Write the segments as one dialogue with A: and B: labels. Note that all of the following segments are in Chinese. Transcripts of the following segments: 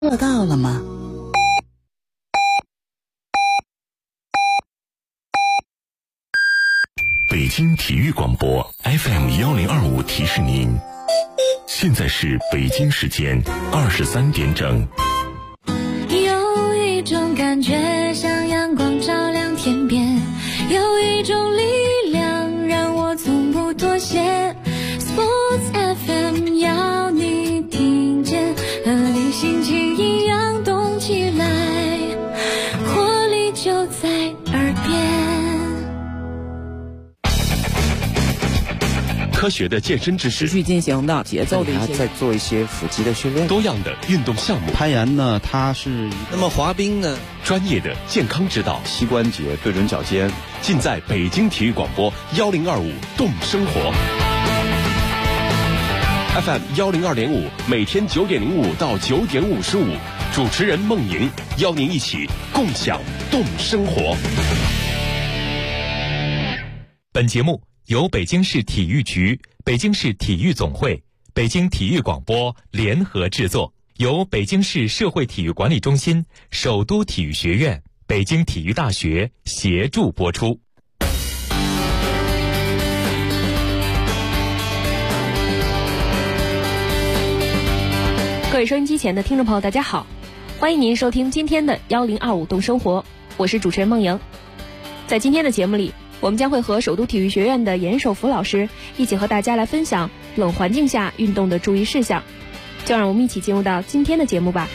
A: 做到了吗？
B: 北京体育广播 FM1025提示您，现在是北京时间23点整。
C: 有一种感觉像阳光照亮天边，有一种力量让我从不妥协。Sports FM 要你听见，和你心情一样动起来，活力就在耳边。
B: 科学的健身知识，
A: 持续进行的节奏的一些，
D: 再做一些腹肌的训练，
B: 多样的运动项目，
E: 攀岩呢，它是
D: 那么滑冰呢，
B: 专业的健康指导，
E: 膝关节对准脚尖，
B: 尽在北京体育广播1025动生活 FM102.5，每天9点05到9点55，主持人孟莹邀您一起共享动生活。
F: 本节目由北京市体育局、北京市体育总会、北京体育广播联合制作，由北京市社会体育管理中心、首都体育学院、北京体育大学协助播出。
G: 各位收音机前的听众朋友，大家好，欢迎您收听今天的1025动生活，我是主持人孟莹。在今天的节目里，我们将会和首都体育学院的严守福老师一起和大家来分享冷环境下运动的注意事项，就让我们一起进入到今天的节目吧。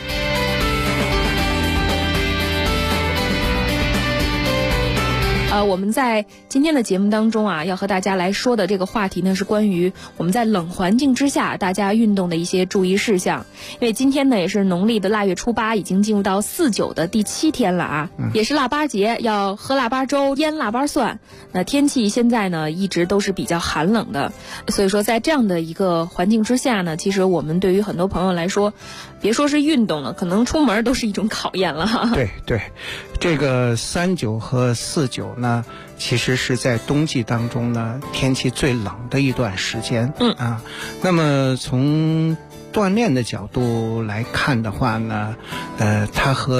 G: 我们在今天的节目当中啊，要和大家来说的这个话题呢，是关于我们在冷环境之下大家运动的一些注意事项。因为今天呢也是农历的腊月初8，已经进入到49的第7天了啊，也是腊八节，要喝腊八粥、腌腊八蒜。那天气现在呢一直都是比较寒冷的，所以说在这样的一个环境之下呢，其实我们对于很多朋友来说，别说是运动了，可能出门都是一种考验了哈。
H: 对，这个39和49呢，其实是在冬季当中呢天气最冷的一段时间。那么从锻炼的角度来看的话呢，它和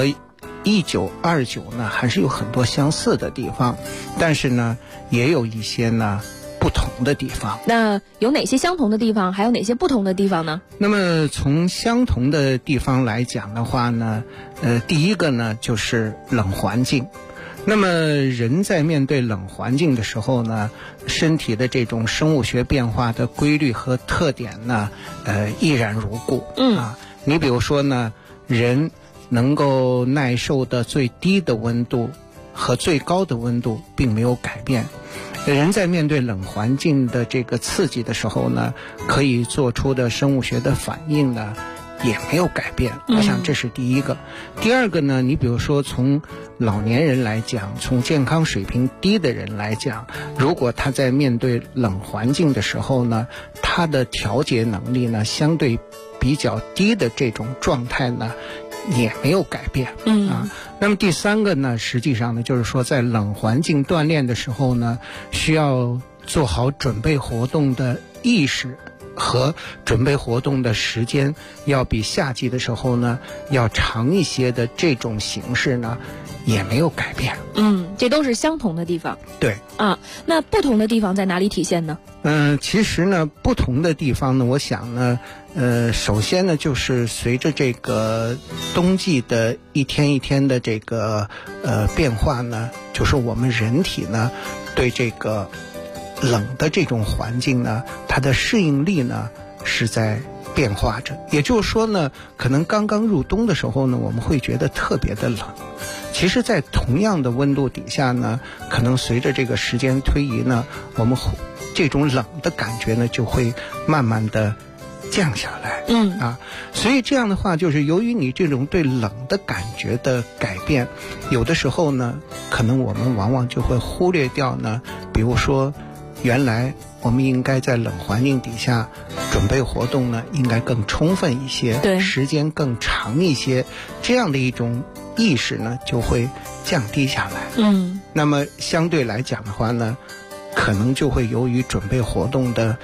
H: 19、29呢还是有很多相似的地方，但是呢也有一些呢不同的地方。
G: 那有哪些相同的地方，还有哪些不同的地方呢？
H: 那么从相同的地方来讲的话呢，第一个呢就是冷环境。那么人在面对冷环境的时候呢，身体的这种生物学变化的规律和特点呢，依然如故。你比如说呢，人能够耐受的最低的温度和最高的温度并没有改变。人在面对冷环境的这个刺激的时候呢，可以做出的生物学的反应呢也没有改变。我想这是第一个。第二个呢，你比如说从老年人来讲，从健康水平低的人来讲，如果他在面对冷环境的时候呢，他的调节能力呢相对比较低的这种状态呢也没有改变。那么第三个呢，实际上呢就是说在冷环境锻炼的时候呢，需要做好准备活动的意识和准备活动的时间，要比夏季的时候呢要长一些的这种形式呢也没有改变。
G: 这都是相同的地方。
H: 对
G: 啊，那不同的地方在哪里体现呢？
H: 其实呢不同的地方呢，我想呢首先呢就是随着这个冬季的一天一天的这个变化呢，就是我们人体呢对这个冷的这种环境呢，它的适应力呢是在变化着。也就是说呢，可能刚刚入冬的时候呢，我们会觉得特别的冷。其实在同样的温度底下呢，可能随着这个时间推移呢，我们这种冷的感觉呢就会慢慢的降下来。所以这样的话，就是由于你这种对冷的感觉的改变，有的时候呢可能我们往往就会忽略掉呢，比如说原来我们应该在冷环境底下准备活动呢应该更充分一些，
G: 对，
H: 时间更长一些，这样的一种意识呢就会降低下来。那么相对来讲的话呢，可能就会由于准备活动的不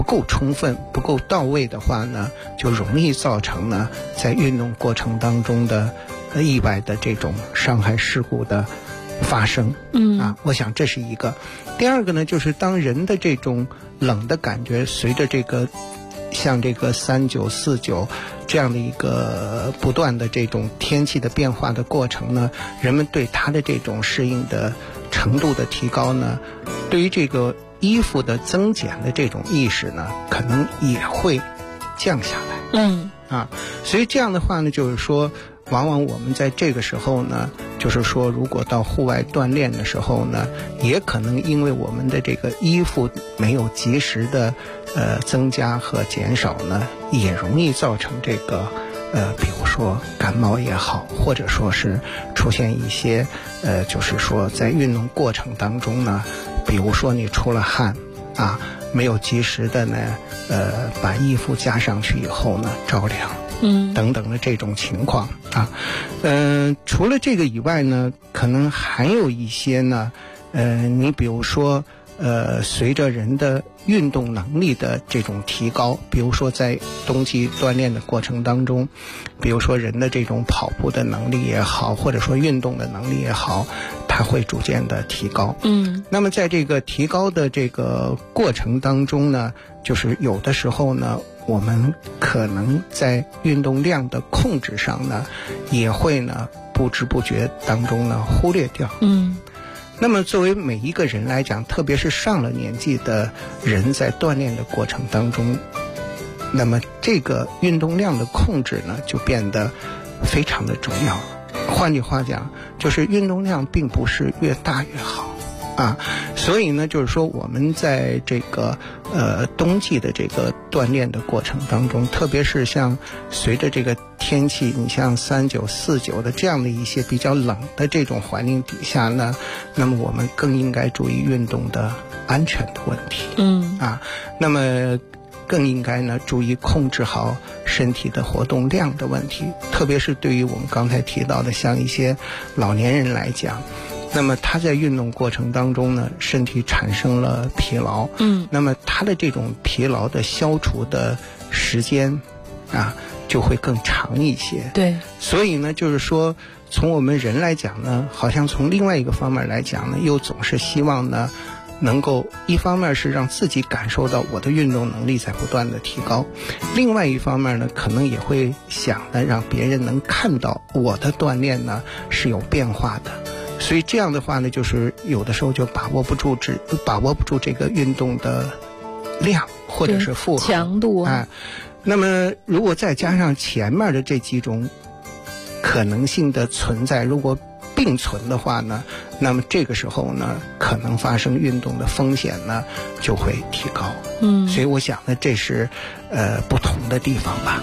H: 够充分、不够到位的话呢，就容易造成呢在运动过程当中的意外的这种伤害事故的发生。我想这是一个。第二个呢，就是当人的这种冷的感觉随着这个像这个39、49这样的一个不断的这种天气的变化的过程呢，人们对它的这种适应的程度的提高呢，对于这个衣服的增减的这种意识呢，可能也会降下来。所以这样的话呢，就是说往往我们在这个时候呢，就是说如果到户外锻炼的时候呢，也可能因为我们的这个衣服没有及时的增加和减少呢，也容易造成这个比如说感冒也好，或者说是出现一些就是说在运动过程当中呢，比如说你出了汗没有及时的呢把衣服加上去以后呢着凉等等的这种情况除了这个以外呢，可能还有一些呢你比如说随着人的运动能力的这种提高，比如说在冬季锻炼的过程当中，比如说人的这种跑步的能力也好，或者说运动的能力也好，它会逐渐的提高。那么在这个提高的这个过程当中呢，就是有的时候呢，我们可能在运动量的控制上呢，也会呢不知不觉当中呢忽略掉。那么作为每一个人来讲，特别是上了年纪的人，在锻炼的过程当中，那么这个运动量的控制呢，就变得非常的重要。换句话讲，就是运动量并不是越大越好所以呢，就是说我们在这个冬季的这个锻炼的过程当中，特别是像随着这个天气，你像39、49的这样的一些比较冷的这种环境底下呢，那么我们更应该注意运动的安全的问题。那么更应该呢注意控制好身体的活动量的问题，特别是对于我们刚才提到的像一些老年人来讲，那么他在运动过程当中呢，身体产生了疲劳，那么他的这种疲劳的消除的时间就会更长一些。
G: 对，
H: 所以呢，就是说从我们人来讲呢，好像从另外一个方面来讲呢，又总是希望呢能够一方面是让自己感受到我的运动能力在不断的提高，另外一方面呢，可能也会想呢让别人能看到我的锻炼呢是有变化的。所以这样的话呢，就是有的时候就把握不住这个运动的量或者是负荷
G: 强度
H: 那么如果再加上前面的这几种可能性的存在，如果并存的话呢，那么这个时候呢，可能发生运动的风险呢就会提高。所以我想呢，这是不同的地方吧。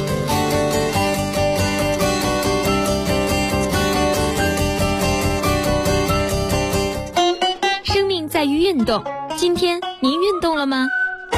C: 生命在于运动，今天您运动了吗？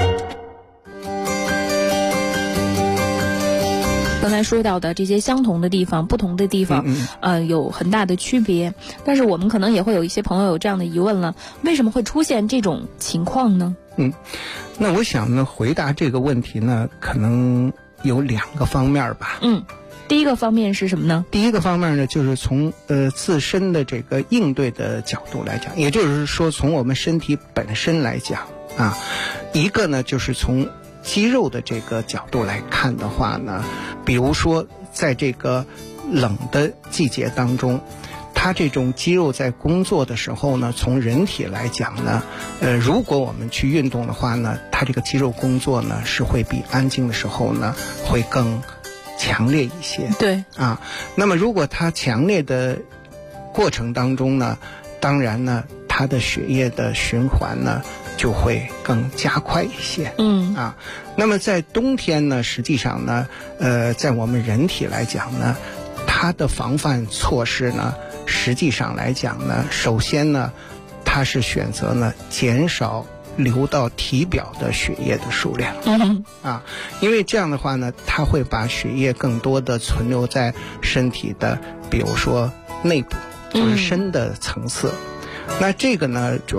G: 刚才说到的这些相同的地方，不同的地方有很大的区别。但是我们可能也会有一些朋友有这样的疑问了，为什么会出现这种情况呢？
H: 那我想呢，回答这个问题呢，可能有2个方面吧。
G: 第一个方面是什么呢？
H: 第一个方面呢，就是从自身的这个应对的角度来讲，也就是说从我们身体本身来讲一个呢就是从肌肉的这个角度来看的话呢，比如说在这个冷的季节当中，它这种肌肉在工作的时候呢，从人体来讲呢，如果我们去运动的话呢，它这个肌肉工作呢是会比安静的时候呢会更强烈一些。
G: 对
H: 那么如果它强烈的过程当中呢，当然呢它的血液的循环呢就会更加快一些。那么在冬天呢，实际上呢在我们人体来讲呢，它的防范措施呢，实际上来讲呢，首先呢它是选择呢减少流到体表的血液的数量。因为这样的话呢，它会把血液更多的存留在身体的比如说内部，就是深的层次。那这个呢，主要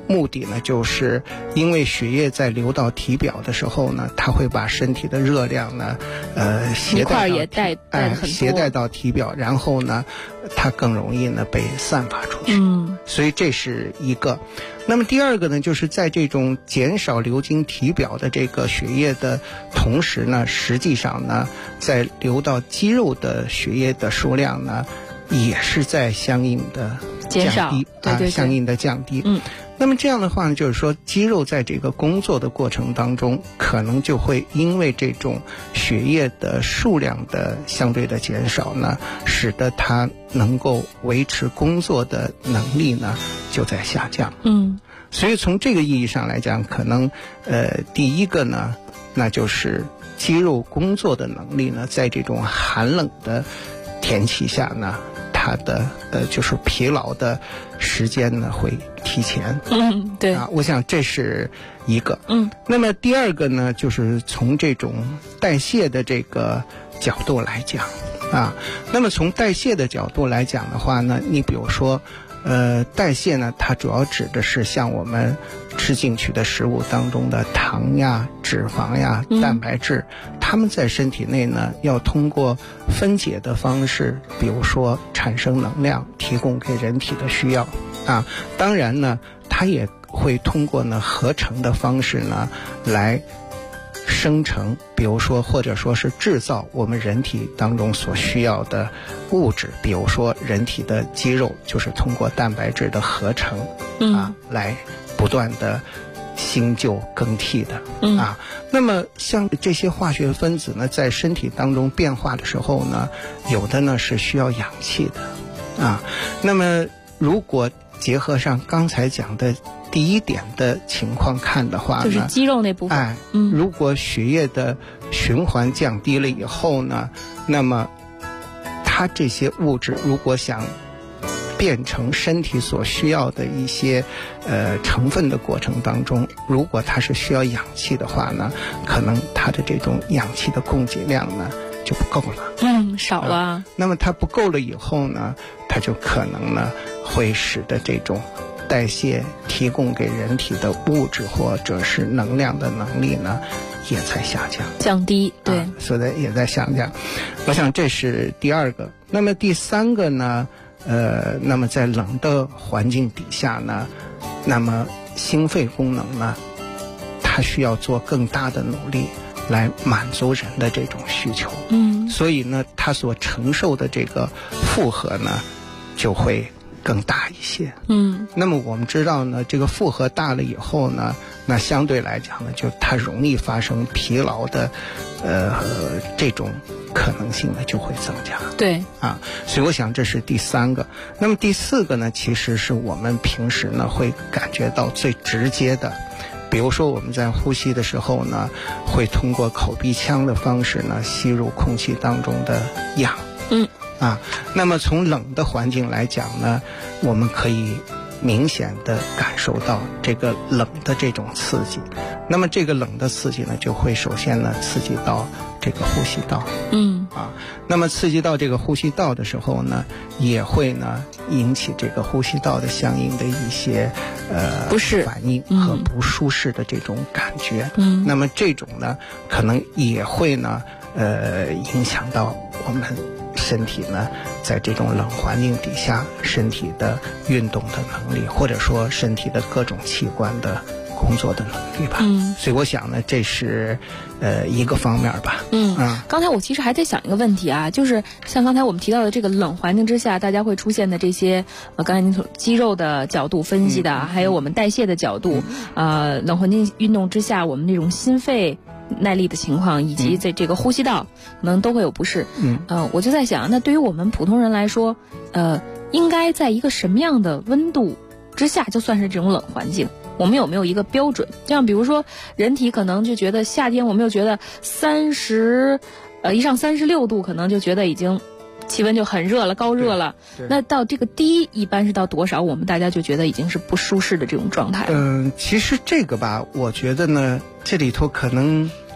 H: 目的呢，就是因为血液在流到体表的时候呢，它会把身体的热量呢，携带到体表，然后呢，它更容易呢被散发出去。所以这是一个。那么第二个呢，就是在这种减少流经体表的这个血液的同时呢，实际上呢，在流到肌肉的血液的数量呢，也是在相应的降低，相应的降低。那么这样的话呢，就是说肌肉在这个工作的过程当中，可能就会因为这种血液的数量的相对的减少呢，使得它能够维持工作的能力呢就在下降。所以从这个意义上来讲，可能第一个呢，那就是肌肉工作的能力呢，在这种寒冷的天气下呢，它的就是疲劳的时间呢会提前。
G: 对
H: 啊，我想这是一个。那么第二个呢，就是从这种代谢的这个角度来讲啊，那么从代谢的角度来讲的话呢，你比如说代谢呢，它主要指的是像我们吃进去的食物当中的糖呀、脂肪呀、蛋白质，它们在身体内呢，要通过分解的方式，比如说产生能量，提供给人体的需要啊。当然呢，它也会通过呢合成的方式呢来生成，比如说或者说是制造我们人体当中所需要的物质，比如说人体的肌肉就是通过蛋白质的合成啊来不断的新旧更替的啊。那么像这些化学分子呢，在身体当中变化的时候呢，有的呢是需要氧气的啊。那么如果结合上刚才讲的第一点的情况看的话呢，
G: 就是肌肉那部分。
H: 如果血液的循环降低了以后呢，那么它这些物质如果想变成身体所需要的一些成分的过程当中，如果它是需要氧气的话呢，可能它的这种氧气的供给量呢就不够了。
G: 少了。
H: 那么它不够了以后呢，它就可能呢会使得这种代谢提供给人体的物质或者是能量的能力呢也在下降，
G: 降低。对，
H: 所以也在下降。我想这是第二个。那么第三个呢，那么在冷的环境底下呢，那么心肺功能呢，它需要做更大的努力来满足人的这种需求。所以呢，它所承受的这个负荷呢就会更大一些。那么我们知道呢，这个负荷大了以后呢，那相对来讲呢，就它容易发生疲劳的这种可能性呢就会增加。
G: 对
H: 啊，所以我想这是第三个。那么第四个呢，其实是我们平时呢会感觉到最直接的，比如说我们在呼吸的时候呢，会通过口鼻腔的方式呢吸入空气当中的氧。那么从冷的环境来讲呢，我们可以明显的感受到这个冷的这种刺激。那么这个冷的刺激呢，就会首先呢刺激到这个呼吸道。那么刺激到这个呼吸道的时候呢，也会呢引起这个呼吸道的相应的一些
G: 不适
H: 反应和不舒适的这种感觉。那么这种呢，可能也会呢影响到我们身体呢，在这种冷环境底下，身体的运动的能力，或者说身体的各种器官的工作的能力吧。所以我想呢，这是一个方面吧。
G: 刚才我其实还在想一个问题啊，就是像刚才我们提到的这个冷环境之下，大家会出现的这些刚才您从肌肉的角度分析的，还有我们代谢的角度，冷环境运动之下，我们那种心肺耐力的情况，以及在这个呼吸道可能都会有不适。我就在想，那对于我们普通人来说，应该在一个什么样的温度之下就算是这种冷环境？我们有没有一个标准？像比如说人体可能就觉得夏天，我们又觉得一上36度，可能就觉得已经气温就很热了，高热了。那到这个低一般是到多少，我们大家就觉得已经是不舒适的这种状态了？
H: 其实这个吧，我觉得呢，这里头可能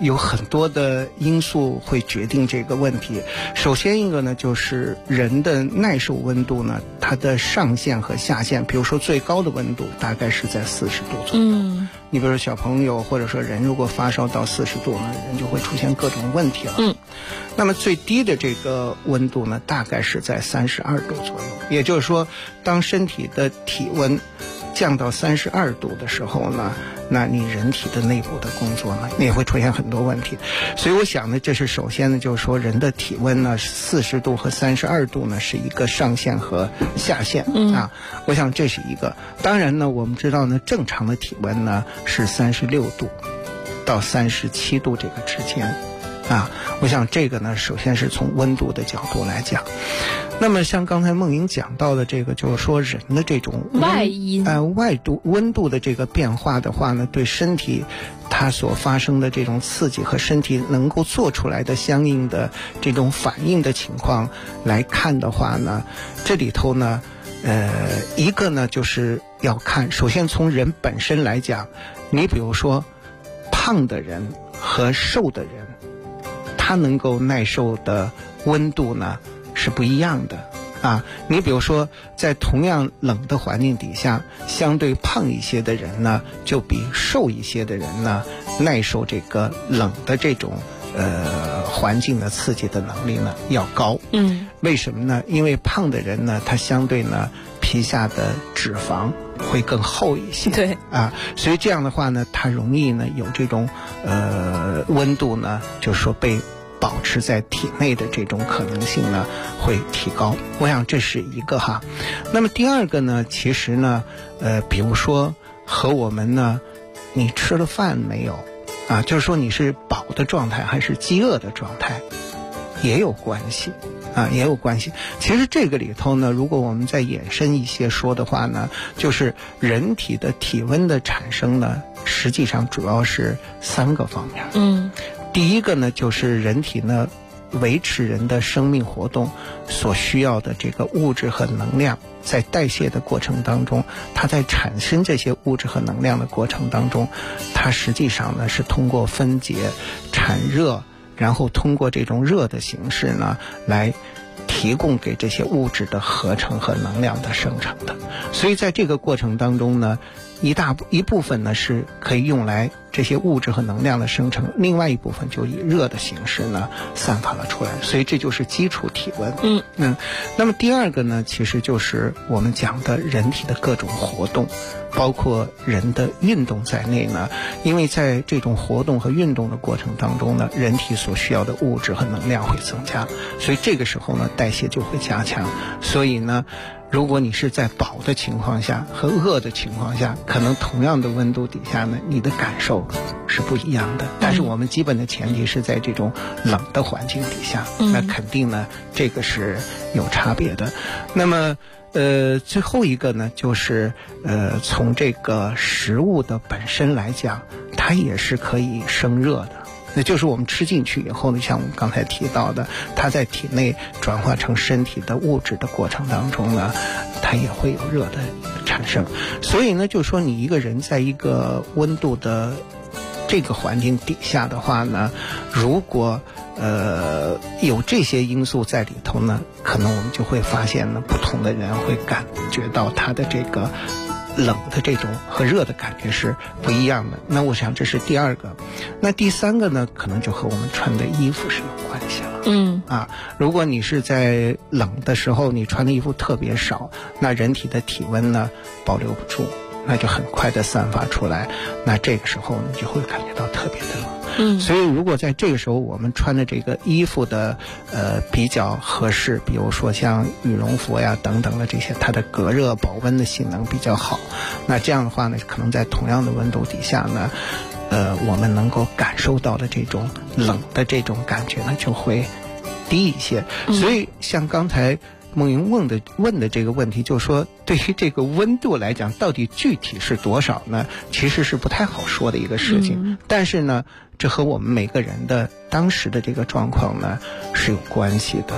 H: 有很多的因素会决定这个问题。首先一个呢，就是人的耐受温度呢，它的上限和下限，比如说最高的温度大概是在40度左右。你比如说小朋友或者说人如果发烧到40度呢，人就会出现各种问题了。那么最低的这个温度呢，大概是在32度左右。也就是说，当身体的体温降到32度的时候呢，那你人体的内部的工作呢，也会出现很多问题。所以我想呢，这是首先呢，就是说人的体温呢，40度和32度呢是一个上限和下限啊。我想这是一个。当然呢，我们知道呢，正常的体温呢是36度到37度这个之间啊。我想这个呢，首先是从温度的角度来讲。那么像刚才梦莹讲到的这个，就是说人的这种
G: 外因
H: 温度的这个变化的话呢，对身体它所发生的这种刺激和身体能够做出来的相应的这种反应的情况来看的话呢，这里头呢一个呢就是要看，首先从人本身来讲，你比如说胖的人和瘦的人，他能够耐受的温度呢是不一样的啊。你比如说在同样冷的环境底下，相对胖一些的人呢，就比瘦一些的人呢耐受这个冷的这种环境的刺激的能力呢要高。为什么呢？因为胖的人呢，他相对呢皮下的脂肪会更厚一些。对啊，所以这样的话呢，他容易呢有这种温度呢，就是说被保持在体内的这种可能性呢会提高。我想这是一个哈。那么第二个呢，其实呢比如说和我们呢你吃了饭没有啊，就是说你是饱的状态还是饥饿的状态也有关系啊，也有关系。其实这个里头呢，如果我们再延伸一些说的话呢，就是人体的体温的产生呢，实际上主要是3个方面。第一个呢，就是人体呢维持人的生命活动所需要的这个物质和能量，在代谢的过程当中，它在产生这些物质和能量的过程当中，它实际上呢是通过分解产热，然后通过这种热的形式呢来提供给这些物质的合成和能量的生成的。所以在这个过程当中呢，一部分呢是可以用来这些物质和能量的生成，另外一部分就以热的形式呢散发了出来。所以这就是基础体温。那么第二个呢，其实就是我们讲的人体的各种活动，包括人的运动在内呢，因为在这种活动和运动的过程当中呢，人体所需要的物质和能量会增加，所以这个时候呢代谢就会加强。所以呢，如果你是在饱的情况下和饿的情况下，可能同样的温度底下呢，你的感受是不一样的。但是我们基本的前提是在这种冷的环境底下，那肯定呢这个是有差别的。那么最后一个呢，就是从这个食物的本身来讲，它也是可以生热的。那就是我们吃进去以后呢，像我们刚才提到的，它在体内转化成身体的物质的过程当中呢，它也会有热的产生。所以呢，就是说你一个人在一个温度的这个环境底下的话呢，如果有这些因素在里头呢，可能我们就会发现呢，不同的人会感觉到他的这个冷的这种和热的感觉是不一样的。那我想这是第二个。那第三个呢，可能就和我们穿的衣服是有关系了。如果你是在冷的时候你穿的衣服特别少，那人体的体温呢保留不住，那就很快的散发出来，那这个时候呢就会感觉到特别的冷。所以如果在这个时候我们穿的这个衣服的比较合适，比如说像羽绒服呀等等的这些，它的隔热保温的性能比较好，那这样的话呢，可能在同样的温度底下呢我们能够感受到的这种冷的这种感觉呢就会低一些。所以像刚才梦莹问的这个问题，就是说对于这个温度来讲，到底具体是多少呢？其实是不太好说的一个事情。但是呢，这和我们每个人的当时的这个状况呢是有关系的。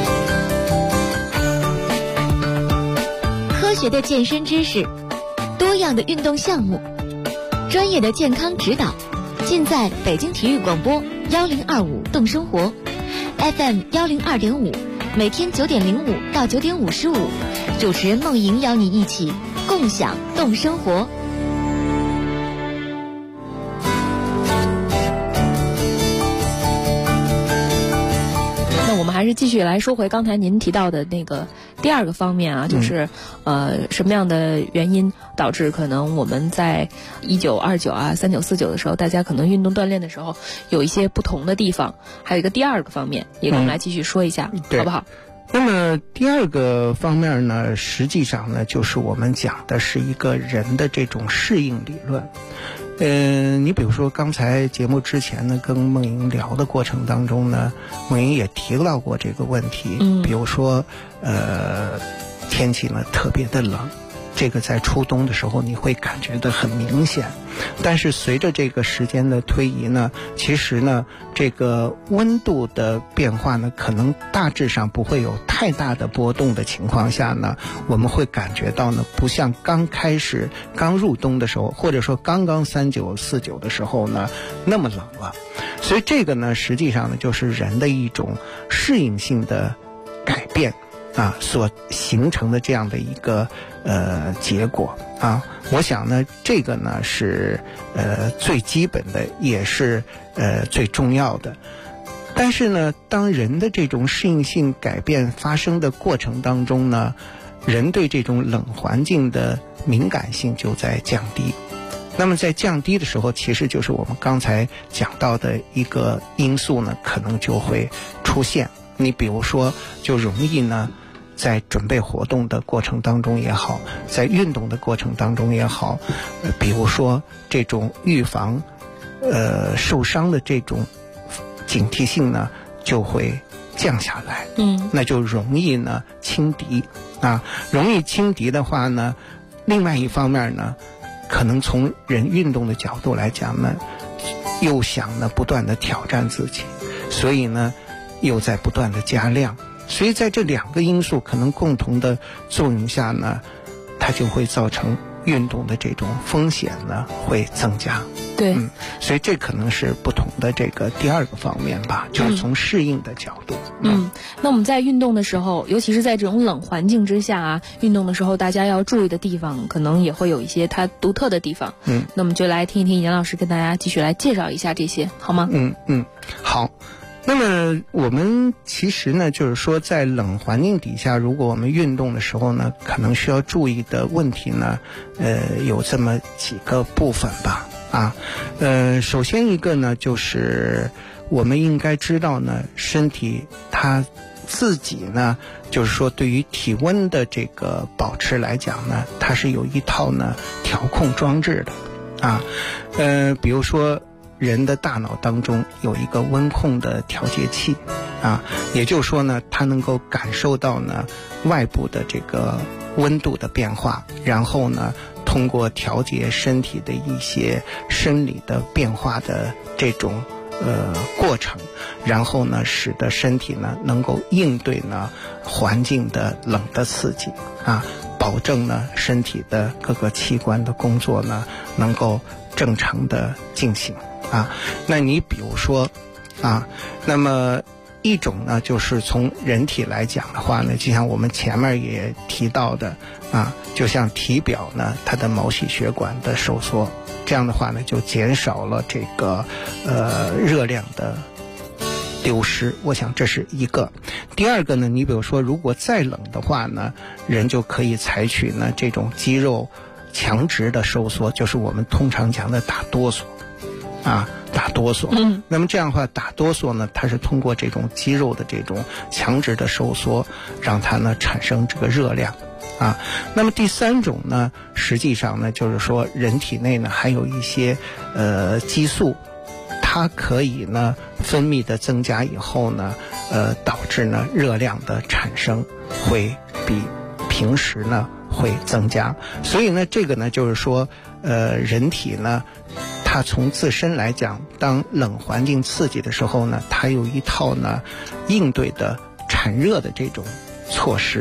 I: 科学的健身知识，多
C: 多样的运动项目，专业的健康指导，尽在北京体育广播1025动生活 FM 102.5，每天9点05到9点55，主持人梦莹邀你一起共享动生活。
G: 我们还是继续来说回刚才您提到的那个第二个方面啊，就是什么样的原因导致可能我们在1929啊、39、49的时候，大家可能运动锻炼的时候有一些不同的地方，还有一个第二个方面，也跟我们来继续说一下，好不好？
H: 那么第二个方面呢，实际上呢，就是我们讲的是一个人的这种适应理论。你比如说刚才节目之前呢，跟梦莹聊的过程当中呢，梦莹也提到过这个问题。比如说天气呢特别的冷，这个在初冬的时候你会感觉到很明显，但是随着这个时间的推移呢，其实呢这个温度的变化呢，可能大致上不会有太大的波动的情况下呢，我们会感觉到呢，不像刚开始刚入冬的时候，或者说刚刚39、49的时候呢那么冷了。所以这个呢，实际上呢就是人的一种适应性的改变啊，所形成的这样的一个结果啊。我想呢，这个呢是最基本的，也是最重要的。但是呢，当人的这种适应性改变发生的过程当中呢，人对这种冷环境的敏感性就在降低。那么在降低的时候，其实就是我们刚才讲到的一个因素呢，可能就会出现。你比如说，就容易呢在准备活动的过程当中也好，在运动的过程当中也好，比如说这种预防受伤的这种警惕性呢就会降下来。那就容易呢轻敌啊。容易轻敌的话呢，另外一方面呢，可能从人运动的角度来讲呢，又想呢不断的挑战自己，所以呢又在不断的加量。所以在这两个因素可能共同的作用下呢，它就会造成运动的这种风险呢会增加。
G: 对，
H: 所以这可能是不同的这个第二个方面吧，就是从适应的角度。
G: 那我们在运动的时候，尤其是在这种冷环境之下啊，运动的时候大家要注意的地方，可能也会有一些它独特的地方。那么就来听一听严老师跟大家继续来介绍一下这些，好吗？
H: 好。那么我们其实呢，就是说在冷环境底下，如果我们运动的时候呢，可能需要注意的问题呢，有这么几个部分吧。首先一个呢，就是我们应该知道呢，身体它自己呢，就是说对于体温的这个保持来讲呢，它是有一套呢调控装置的比如说人的大脑当中有一个温控的调节器也就是说呢，它能够感受到呢外部的这个温度的变化，然后呢通过调节身体的一些生理的变化的这种过程，然后呢使得身体呢能够应对呢环境的冷的刺激保证呢身体的各个器官的工作呢能够正常的进行那你比如说那么一种呢就是从人体来讲的话呢，就像我们前面也提到的就像体表呢它的毛细血管的收缩，这样的话呢就减少了这个热量的丢失，我想这是一个。第二个呢，你比如说如果再冷的话呢，人就可以采取呢这种肌肉强直的收缩，就是我们通常讲的打哆嗦打哆嗦。那么这样的话打哆嗦呢，它是通过这种肌肉的这种强直的收缩，让它呢产生这个热量那么第三种呢，实际上呢就是说人体内呢还有一些激素，它可以呢分泌的增加以后呢导致呢热量的产生会比平时呢会增加。所以呢这个呢就是说人体呢它从自身来讲，当冷环境刺激的时候呢，它有一套呢应对的产热的这种措施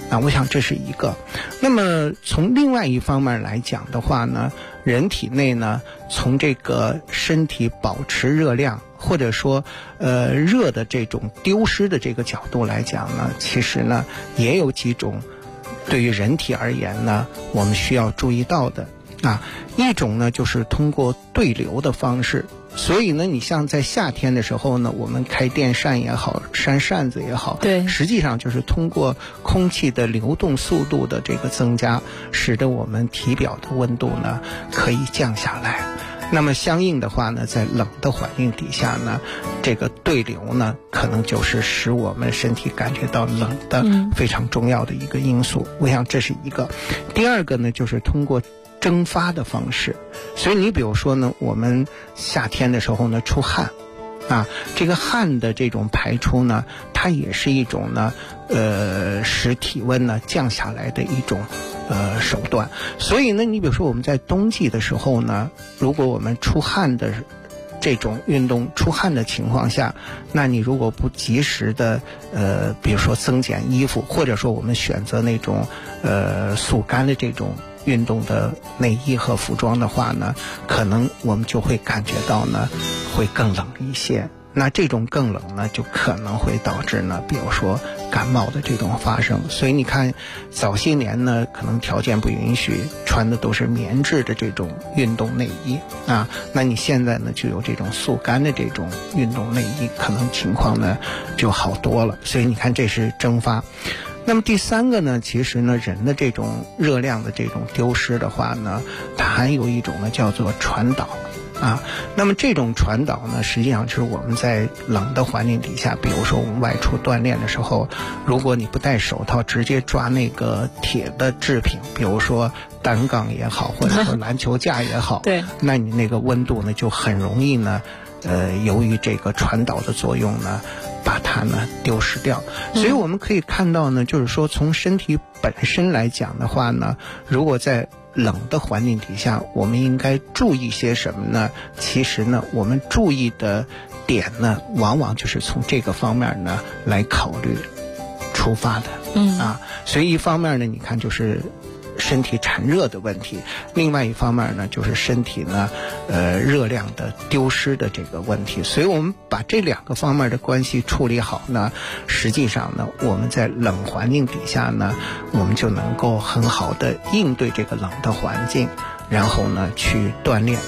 H: 我想这是一个。那么从另外一方面来讲的话呢，人体内呢，从这个身体保持热量或者说热的这种丢失的这个角度来讲呢，其实呢也有几种对于人体而言呢我们需要注意到的一种呢就是通过对流的方式。所以呢，你像在夏天的时候呢，我们开电扇也好，扇扇子也好，
G: 对，
H: 实际上就是通过空气的流动速度的这个增加，使得我们体表的温度呢可以降下来。那么相应的话呢，在冷的环境底下呢，这个对流呢，可能就是使我们身体感觉到冷的非常重要的一个因素。我想这是一个。第二个呢，就是通过蒸发的方式。所以你比如说呢，我们夏天的时候呢出汗这个汗的这种排出呢，它也是一种呢使体温呢降下来的一种手段。所以呢，你比如说我们在冬季的时候呢，如果我们出汗的这种运动出汗的情况下，那你如果不及时的比如说增减衣服，或者说我们选择那种速干的这种运动的内衣和服装的话呢，可能我们就会感觉到呢会更冷一些。那这种更冷呢，就可能会导致呢比如说感冒的这种发生。所以你看早些年呢，可能条件不允许，穿的都是棉质的这种运动内衣那你现在呢就有这种速干的这种运动内衣，可能情况呢就好多了。所以你看这是蒸发。那么第三个呢，其实呢人的这种热量的这种丢失的话呢，它还有一种呢叫做传导那么这种传导呢，实际上是我们在冷的环境底下，比如说我们外出锻炼的时候，如果你不戴手套直接抓那个铁的制品，比如说单杠也好，或者说篮球架也好
G: 对，
H: 那你那个温度呢就很容易呢由于这个传导的作用呢把它呢丢失掉。所以我们可以看到呢，就是说从身体本身来讲的话呢，如果在冷的环境底下，我们应该注意些什么呢？其实呢，我们注意的点呢，往往就是从这个方面呢来考虑出发的所以一方面呢，你看就是身体产热的问题，另外一方面呢就是身体呢热量的丢失的这个问题。所以我们把这两个方面的关系处理好呢，实际上呢我们在冷环境底下呢，我们就能够很好的应对这个冷的环境，然后呢去锻炼。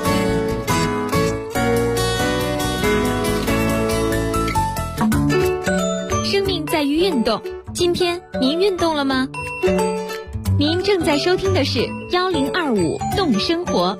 C: 生命在于运动，今天您运动了吗？您正在收听的是1025动生活。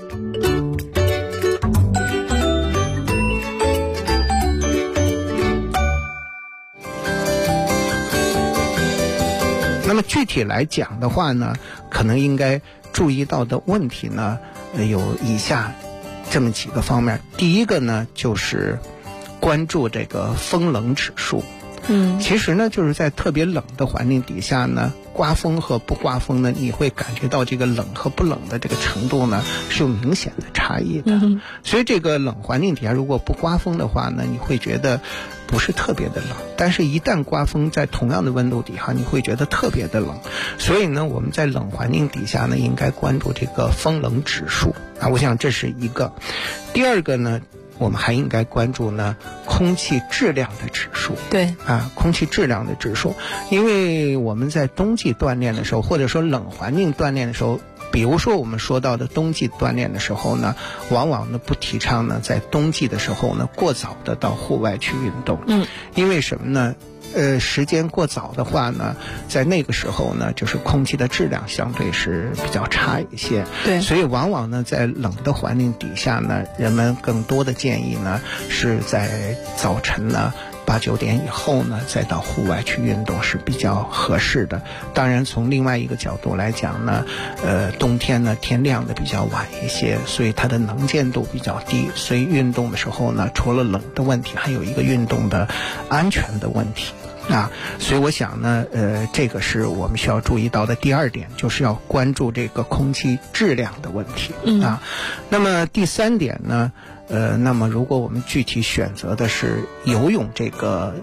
H: 那么具体来讲的话呢，可能应该注意到的问题呢有以下这么几个方面。第一个呢就是关注这个风冷指数。其实呢就是在特别冷的环境底下呢，刮风和不刮风呢，你会感觉到这个冷和不冷的这个程度呢是有明显的差异的。所以这个冷环境底下如果不刮风的话呢，你会觉得不是特别的冷，但是一旦刮风，在同样的温度底下你会觉得特别的冷。所以呢我们在冷环境底下呢应该关注这个风冷指数我想这是一个。第二个呢，我们还应该关注呢空气质量的指数。
G: 对
H: 空气质量的指数。因为我们在冬季锻炼的时候，或者说冷环境锻炼的时候，比如说我们说到的冬季锻炼的时候呢，往往呢不提倡呢在冬季的时候呢过早的到户外去运动。因为什么呢？时间过早的话呢，在那个时候呢，就是空气的质量相对是比较差一些。
G: 对，
H: 所以往往呢，在冷的环境底下呢，人们更多的建议呢，是在早晨呢8、9点以后呢，再到户外去运动是比较合适的。当然，从另外一个角度来讲呢，冬天呢天亮的比较晚一些，所以它的能见度比较低，所以运动的时候呢，除了冷的问题，还有一个运动的安全的问题。所以我想呢，这个是我们需要注意到的第二点，就是要关注这个空气质量的问题。那么第三点呢，那么如果我们具体选择的是游泳这个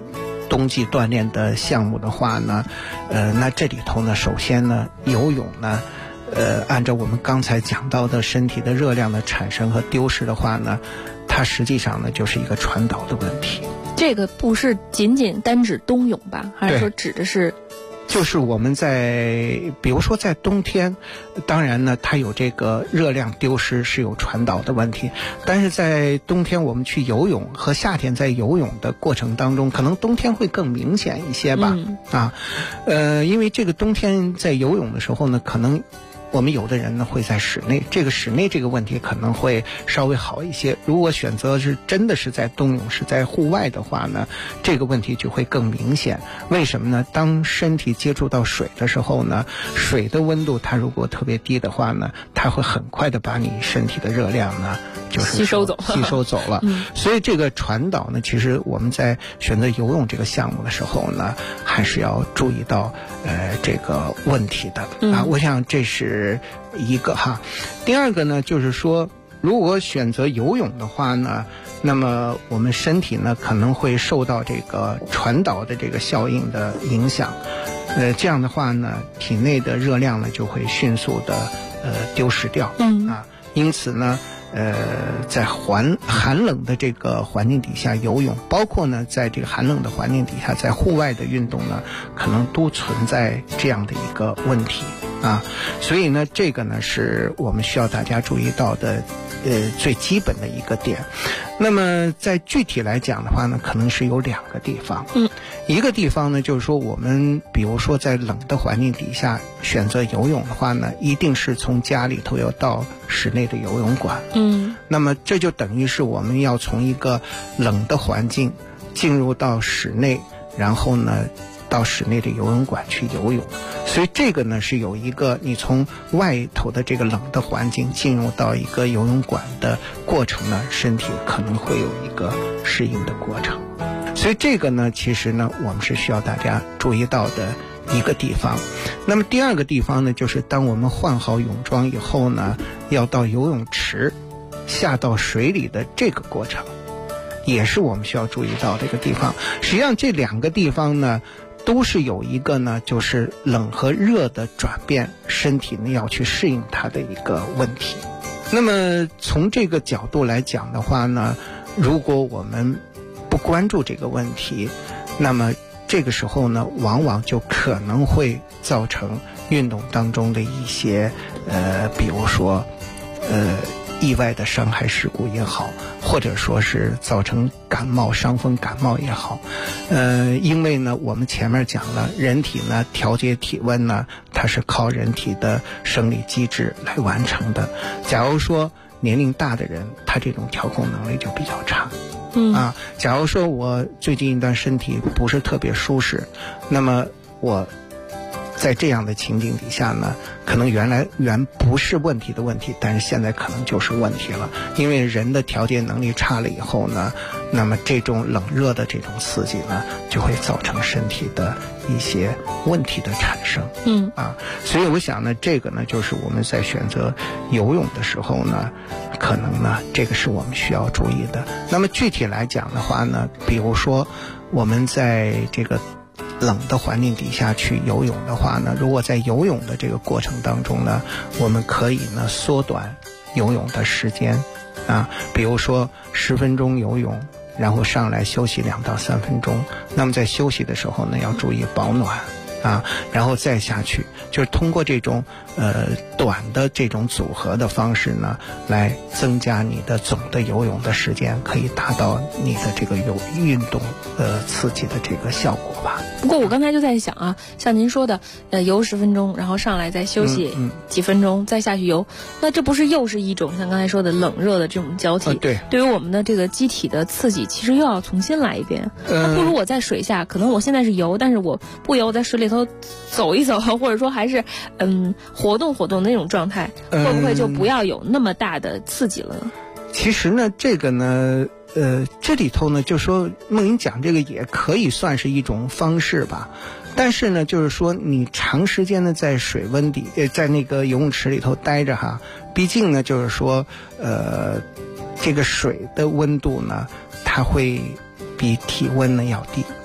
H: 冬季锻炼的项目的话呢，那这里头呢，首先呢，游泳呢，按照我们刚才讲到的身体的热量的产生和丢失的话呢，它实际上呢就是一个传导的问题。
G: 这个不是仅仅单指冬泳吧？还是说指的是？
H: 就是我们比如说在冬天，当然呢，它有这个热量丢失是有传导的问题，但是在冬天我们去游泳和夏天在游泳的过程当中，可能冬天会更明显一些吧。因为这个冬天在游泳的时候呢，可能我们有的人呢会在室内，这个室内这个问题可能会稍微好一些。如果选择是真的是在冬泳，是在户外的话呢，这个问题就会更明显。为什么呢？当身体接触到水的时候呢，水的温度它如果特别低的话呢，它会很快的把你身体的热量呢就是
G: 吸收走
H: 了。所以这个传导呢，其实我们在选择游泳这个项目的时候呢，还是要注意到这个问题的我想这是一个哈。第二个呢，就是说如果选择游泳的话呢，那么我们身体呢可能会受到这个传导的这个效应的影响，这样的话呢，体内的热量呢就会迅速的丢失掉因此呢在寒冷的这个环境底下游泳，包括呢在这个寒冷的环境底下在户外的运动呢，可能都存在这样的一个问题所以呢这个呢是我们需要大家注意到的最基本的一个点。那么在具体来讲的话呢，可能是有2个地方一个地方呢就是说我们比如说在冷的环境底下选择游泳的话呢，一定是从家里头要到室内的游泳馆那么这就等于是我们要从一个冷的环境进入到室内，然后呢到室内的游泳馆去游泳。所以这个呢是有一个你从外头的这个冷的环境进入到一个游泳馆的过程呢，身体可能会有一个适应的过程。所以这个呢其实呢我们是需要大家注意到的一个地方。那么第2个地方呢，就是当我们换好泳装以后呢，要到游泳池下到水里的这个过程，也是我们需要注意到的一个地方。实际上这2个地方呢都是有一个呢就是冷和热的转变，身体呢要去适应它的一个问题。那么从这个角度来讲的话呢，如果我们不关注这个问题，那么这个时候呢往往就可能会造成运动当中的一些比如说意外的伤害事故也好，或者说是造成感冒伤风感冒也好因为呢我们前面讲了，人体呢调节体温呢它是靠人体的生理机制来完成的。假如说年龄大的人，他这种调控能力就比较差假如说我最近一段身体不是特别舒适，那么我在这样的情景底下呢，可能原不是问题的问题，但是现在可能就是问题了。因为人的调节能力差了以后呢，那么这种冷热的这种刺激呢，就会造成身体的一些问题的产生所以我想呢，这个呢就是我们在选择游泳的时候呢，可能呢这个是我们需要注意的。那么具体来讲的话呢，比如说我们在这个冷的环境底下去游泳的话呢，如果在游泳的这个过程当中呢，我们可以呢缩短游泳的时间比如说10分钟游泳，然后上来休息2到3分钟。那么在休息的时候呢，要注意保暖然后再下去，就是通过这种短的这种组合的方式呢，来增加你的总的游泳的时间，可以达到你的这个运动刺激的这个效果吧。
G: 不过我刚才就在想像您说的游10分钟，然后上来再休息几分钟，再下去游，那这不是又是一种像刚才说的冷热的这种交替
H: 对
G: 于我们的这个机体的刺激，其实又要重新来一遍那不如我在水下，可能我现在是游，但是我不游，在水里头走一走，或者说还是活动活动的那种状态，会不会就不要有那么大的刺激了呢？
H: 其实呢这个呢这里头呢就说梦莹讲这个也可以算是一种方式吧。但是呢就是说你长时间的在水温底在那个游泳池里头待着毕竟呢就是说这个水的温度呢它会比体温呢要低。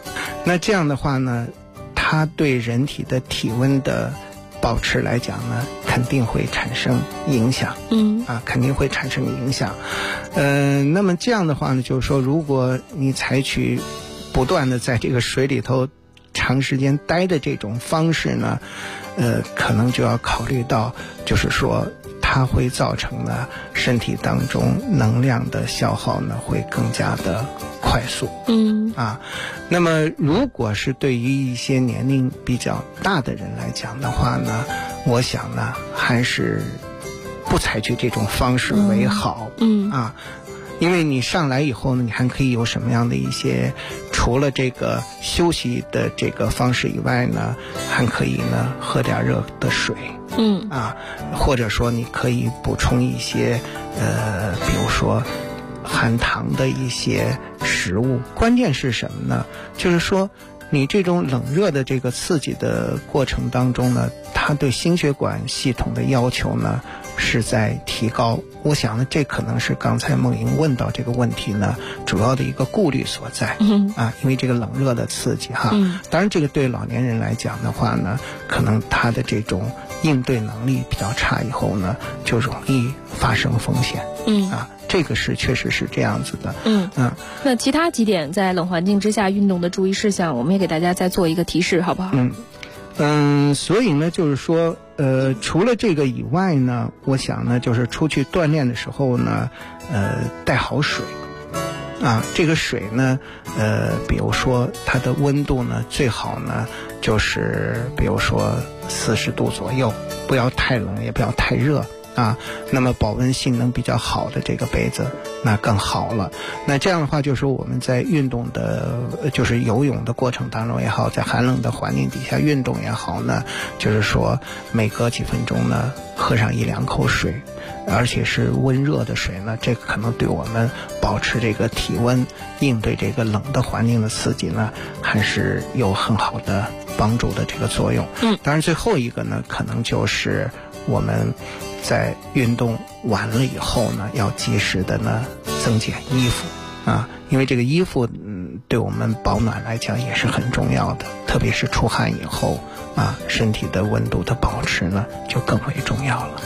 H: 那这样的话呢，它对人体的体温的保持来讲呢，肯定会产生影响。肯定会产生影响。那么这样的话呢，就是说，如果你采取不断的在这个水里头长时间待的这种方式呢，可能就要考虑到，就是说它会造成呢身体当中能量的消耗呢会更加的快速。那么如果是对于一些年龄比较大的人来讲的话呢，我想呢还是不采取这种方式为好。因为你上来以后呢，你还可以有什么样的一些，除了这个休息的这个方式以外呢，还可以呢喝点热的水。或者说你可以补充一些比如说含糖的一些食物。关键是什么呢？就是说你这种冷热的这个刺激的过程当中呢，它对心血管系统的要求呢是在提高。我想呢，这可能是刚才梦莹问到这个问题呢主要的一个顾虑所在。因为这个冷热的刺激当然这个对老年人来讲的话呢，可能他的这种应对能力比较差，以后呢就容易发生风险。这个是确实是这样子的。
G: 那其他几点在冷环境之下运动的注意事项，我们也给大家再做一个提示，好不好？
H: 所以呢，就是说，除了这个以外呢，我想呢，就是出去锻炼的时候呢，带好水。这个水呢，比如说它的温度呢，最好呢，就是比如说40度左右，不要太冷，也不要太热。那么保温性能比较好的这个杯子那更好了。那这样的话，就是说我们在运动的就是游泳的过程当中也好，在寒冷的环境底下运动也好呢，就是说每隔几分钟呢喝上1-2口水，而且是温热的水呢，这个可能对我们保持这个体温，应对这个冷的环境的刺激呢，还是有很好的帮助的这个作用。当然最后一个呢，可能就是我们在运动完了以后呢，要及时的呢增减衣服。因为这个衣服对我们保暖来讲也是很重要的，特别是出汗以后身体的温度的保持呢就更为重要了。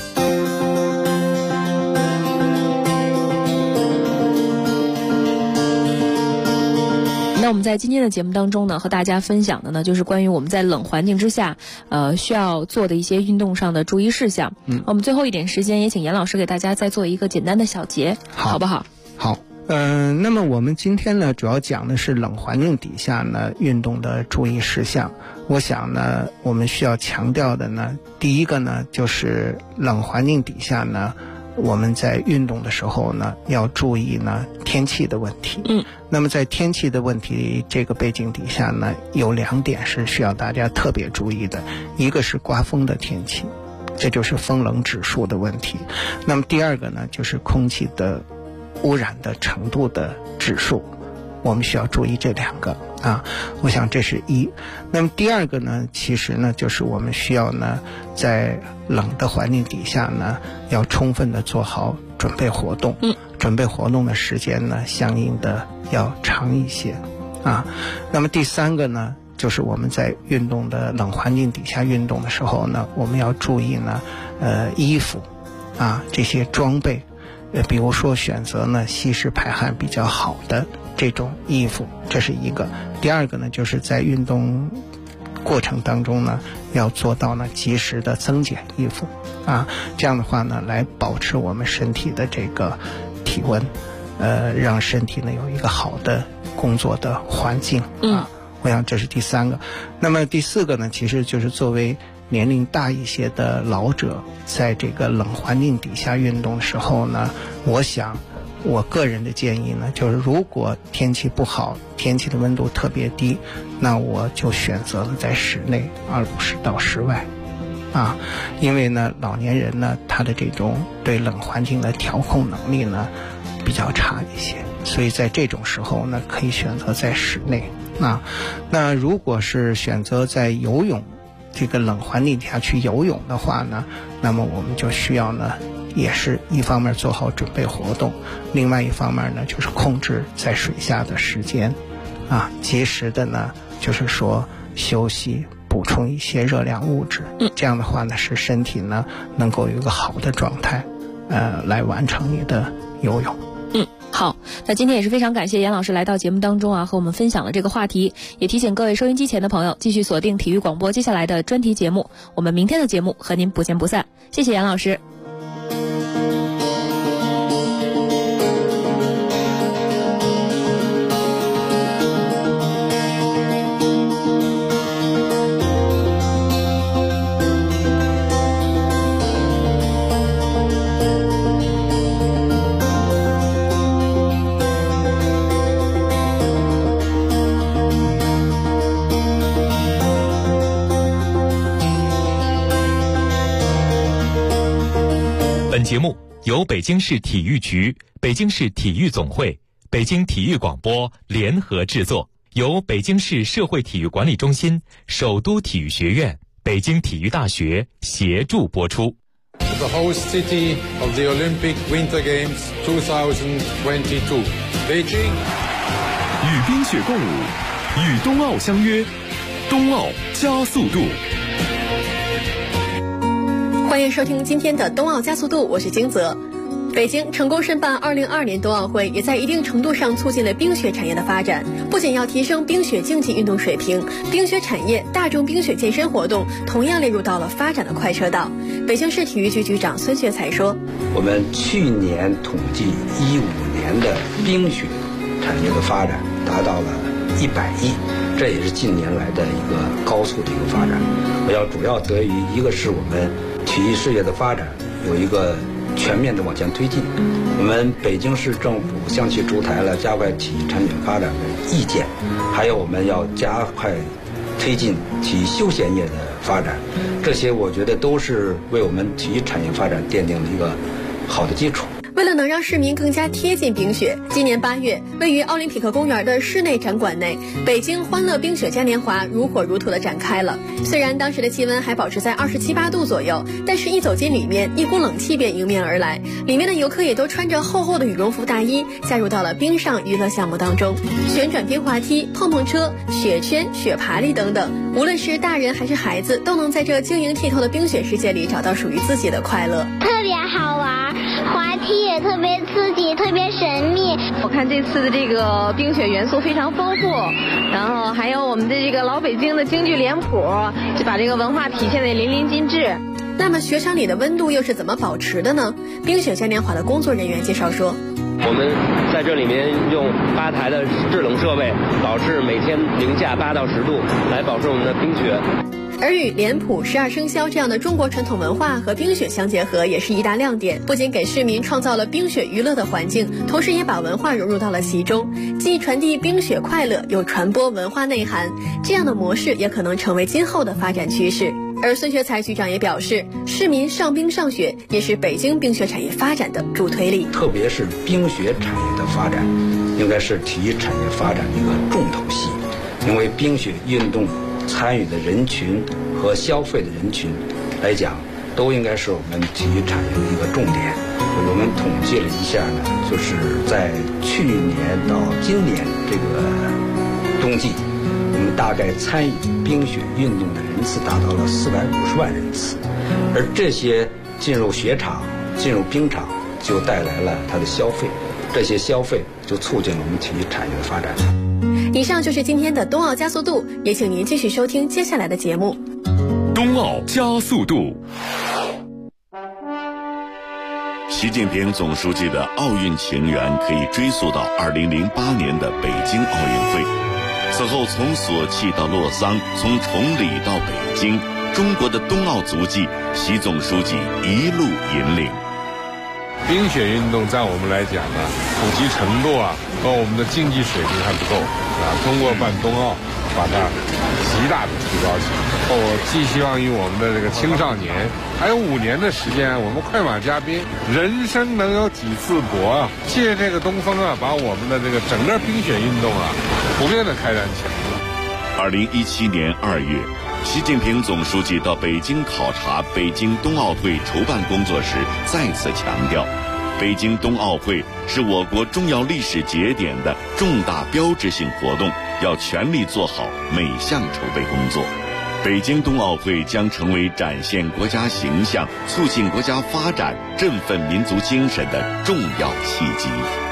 G: 那我们在今天的节目当中呢，和大家分享的呢，就是关于我们在冷环境之下，需要做的一些运动上的注意事项。我们最后一点时间，也请严老师给大家再做一个简单的小结，好不好？
H: 好。那么我们今天呢，主要讲的是冷环境底下呢运动的注意事项。我想呢，我们需要强调的呢，第一个呢，就是冷环境底下呢，我们在运动的时候呢，要注意呢天气的问题。那么在天气的问题这个背景底下呢，有2点是需要大家特别注意的。一个是刮风的天气，这就是风冷指数的问题。那么第二个呢，就是空气的污染的程度的指数，我们需要注意这2个我想这是一。那么第二个呢，其实呢就是我们需要呢在冷的环境底下呢，要充分的做好准备活动。准备活动的时间呢相应的要长一些那么第3个呢，就是我们在运动的冷环境底下运动的时候呢，我们要注意呢衣服这些装备，比如说选择呢吸湿排汗比较好的这种衣服，这是一个。第二个呢，就是在运动过程当中呢，要做到呢及时的增减衣服这样的话呢，来保持我们身体的这个体温，让身体呢有一个好的工作的环境我想这是第3个。那么第4个呢，其实就是作为年龄大一些的老者，在这个冷环境底下运动的时候呢，我想我个人的建议呢，就是如果天气不好，天气的温度特别低，那我就选择了在室内，而不是到室外因为呢老年人呢，他的这种对冷环境的调控能力呢比较差一些，所以在这种时候呢，可以选择在室内那如果是选择在游泳这个冷环境下去游泳的话呢，那么我们就需要呢，也是一方面做好准备活动，另外一方面呢，就是控制在水下的时间及时的呢就是说休息，补充一些热量物质，这样的话呢，使身体呢能够有一个好的状态，来完成你的游泳。
G: 好，那今天也是非常感谢严老师来到节目当中啊，和我们分享了这个话题，也提醒各位收音机前的朋友继续锁定体育广播接下来的专题节目，我们明天的节目和您不见不散。谢谢严老师。
F: 本节目由北京市体育局、北京市体育总会、北京体育广播联合制作，由北京市社会体育管理中心、首都体育学院、北京体育大学协助播出。
I: The host city of the Olympic Winter Games 2022, Beijing.
B: 与冰雪共舞，与冬奥相约，冬奥加速度。
J: 欢迎收听今天的冬奥加速度，我是金泽。北京成功申办2022年冬奥会，也在一定程度上促进了冰雪产业的发展。不仅要提升冰雪竞技运动水平，冰雪产业、大众冰雪健身活动同样列入到了发展的快车道。北京市体育局局长孙学才说：“
K: 我们去年统计15年的冰雪产业的发展达到了100亿，这也是近年来的一个高速的一个发展。主要得益于一个是我们体育事业的发展有一个全面的往前推进，我们北京市政府向其出台了加快体育产品发展的意见，还有我们要加快推进体育休闲业的发展，这些我觉得都是为我们体育产业发展奠定了一个好的基础。”
J: 为了能让市民更加贴近冰雪，今年8月，位于奥林匹克公园的室内展馆内，北京欢乐冰雪嘉年华如火如荼地展开了。虽然当时的气温还保持在27、8度左右，但是一走进里面，一股冷气便迎面而来。里面的游客也都穿着厚厚的羽绒服大衣，加入到了冰上娱乐项目当中，旋转冰滑梯、碰碰车、雪圈、雪爬犁等等，无论是大人还是孩子，都能在这晶莹剔透的冰雪世界里找到属于自己的快乐。
L: 特别好玩，滑梯也特别刺激，特别神秘。
M: 我看这次的这个冰雪元素非常丰富，然后还有我们的这个老北京的京剧脸谱，就把这个文化体现得淋漓尽致。
J: 那么雪场里的温度又是怎么保持的呢？冰雪嘉年华的工作人员介绍说，
N: 我们在这里面用8台的制冷设备，导致每天零下8到10度，来保持我们的冰雪。
J: 而与脸谱、12生肖这样的中国传统文化和冰雪相结合，也是一大亮点。不仅给市民创造了冰雪娱乐的环境，同时也把文化融入到了其中，既传递冰雪快乐，又传播文化内涵。这样的模式也可能成为今后的发展趋势。而孙学才局长也表示，市民上冰上雪也是北京冰雪产业发展的助推力。
K: 特别是冰雪产业的发展，应该是体育产业发展的一个重头戏，因为冰雪运动参与的人群和消费的人群来讲，都应该是我们体育产业的一个重点。我们统计了一下呢，就是在去年到今年这个冬季，我们大概参与冰雪运动的人次达到了450万人次，而这些进入雪场、进入冰场，就带来了它的消费，这些消费就促进了我们体育产业的发展。
J: 以上就是今天的冬奥加速度，也请您继续收听接下来的节目。
B: 冬奥加速度。
O: 习近平总书记的奥运情缘可以追溯到2008年的北京奥运会，此后从索契到洛桑，从崇礼到北京，中国的冬奥足迹，习总书记一路引领。
I: 冰雪运动在我们来讲呢，普及程度和我们的竞技水平还不够通过办冬奥，把它极大的提高起来。我寄希望于我们的这个青少年，还有5年的时间，我们快马加鞭，人生能有几次搏借这个东风把我们的这个整个冰雪运动普遍的开展起来。
O: 2017年2月，习近平总书记到北京考察北京冬奥会筹办工作时，再次强调， 北京冬奥会是我国重要历史节点的重大标志性活动，要全力做好每项筹备工作。北京冬奥会将成为展现国家形象、促进国家发展、振奋民族精神的重要契机。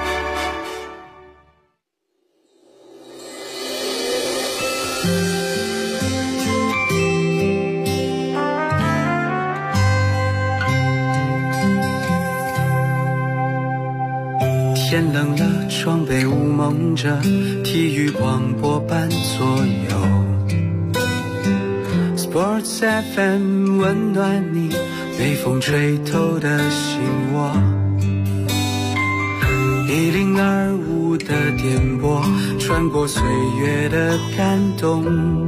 P: 天冷了，窗被雾蒙着，体育广播伴左右。Sports FM 温暖你，被风吹透的心窝。1025的电波，穿过岁月的感动，